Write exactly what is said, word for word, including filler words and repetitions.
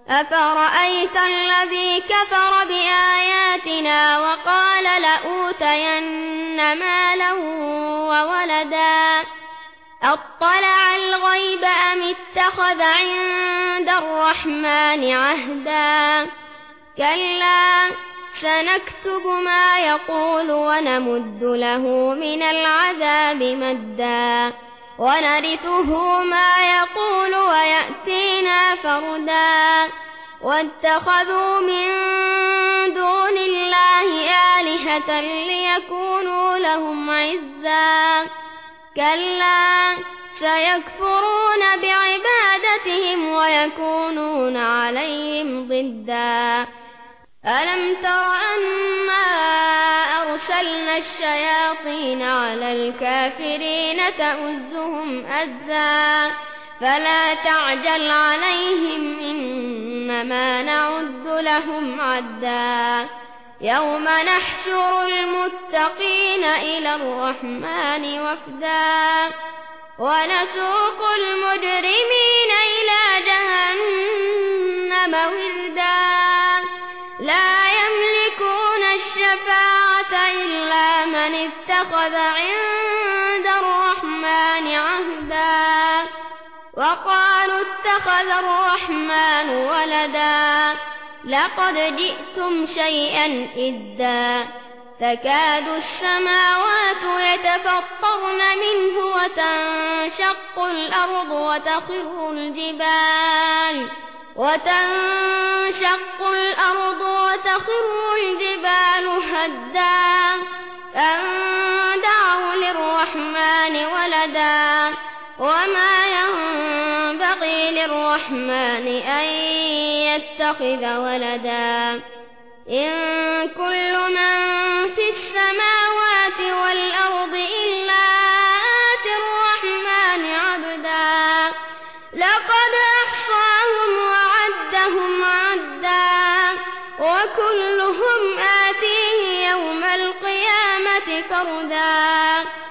أفرأيت الذي كفر بآياتنا وقال لأوتين مالا وولدا أطلع الغيب أم اتخذ عند الرحمن عهدا كلا سنكتب ما يقول ونمد له من العذاب مدا ونرثه ما يقول ويأتينا فردا واتخذوا من دون الله آلهة ليكونوا لهم عزا كلا سيكفرون بعبادتهم ويكونون عليهم ضدا ألم تر أنا أرسلنا الشياطين على الكافرين تؤزهم أزا فلا تعجل عليهم إنما نعد لهم عدا يوم نحشر المتقين إلى الرحمن وفدا ونسوق المجرمين إلى جهنم وردا لا يملكون الشفاعة إلا من اتخذ عند الرحمن عهدا وقالوا اتخذ الرحمن ولدا لقد جئتم شيئا إدا تكاد السماوات يتفطرن منه وتنشق الأرض وتخر الجبال وتنشق الأرض وتخر الجبال هدا أن دعوا للرحمن ولدا وما ينبغي للرحمن أن يتخذ ولدا إن كل من في السماوات والأرض إلا آتي الرحمن عبدا لقد أحصاهم وعدهم عدا وكلهم آتيه يوم القيامة فردا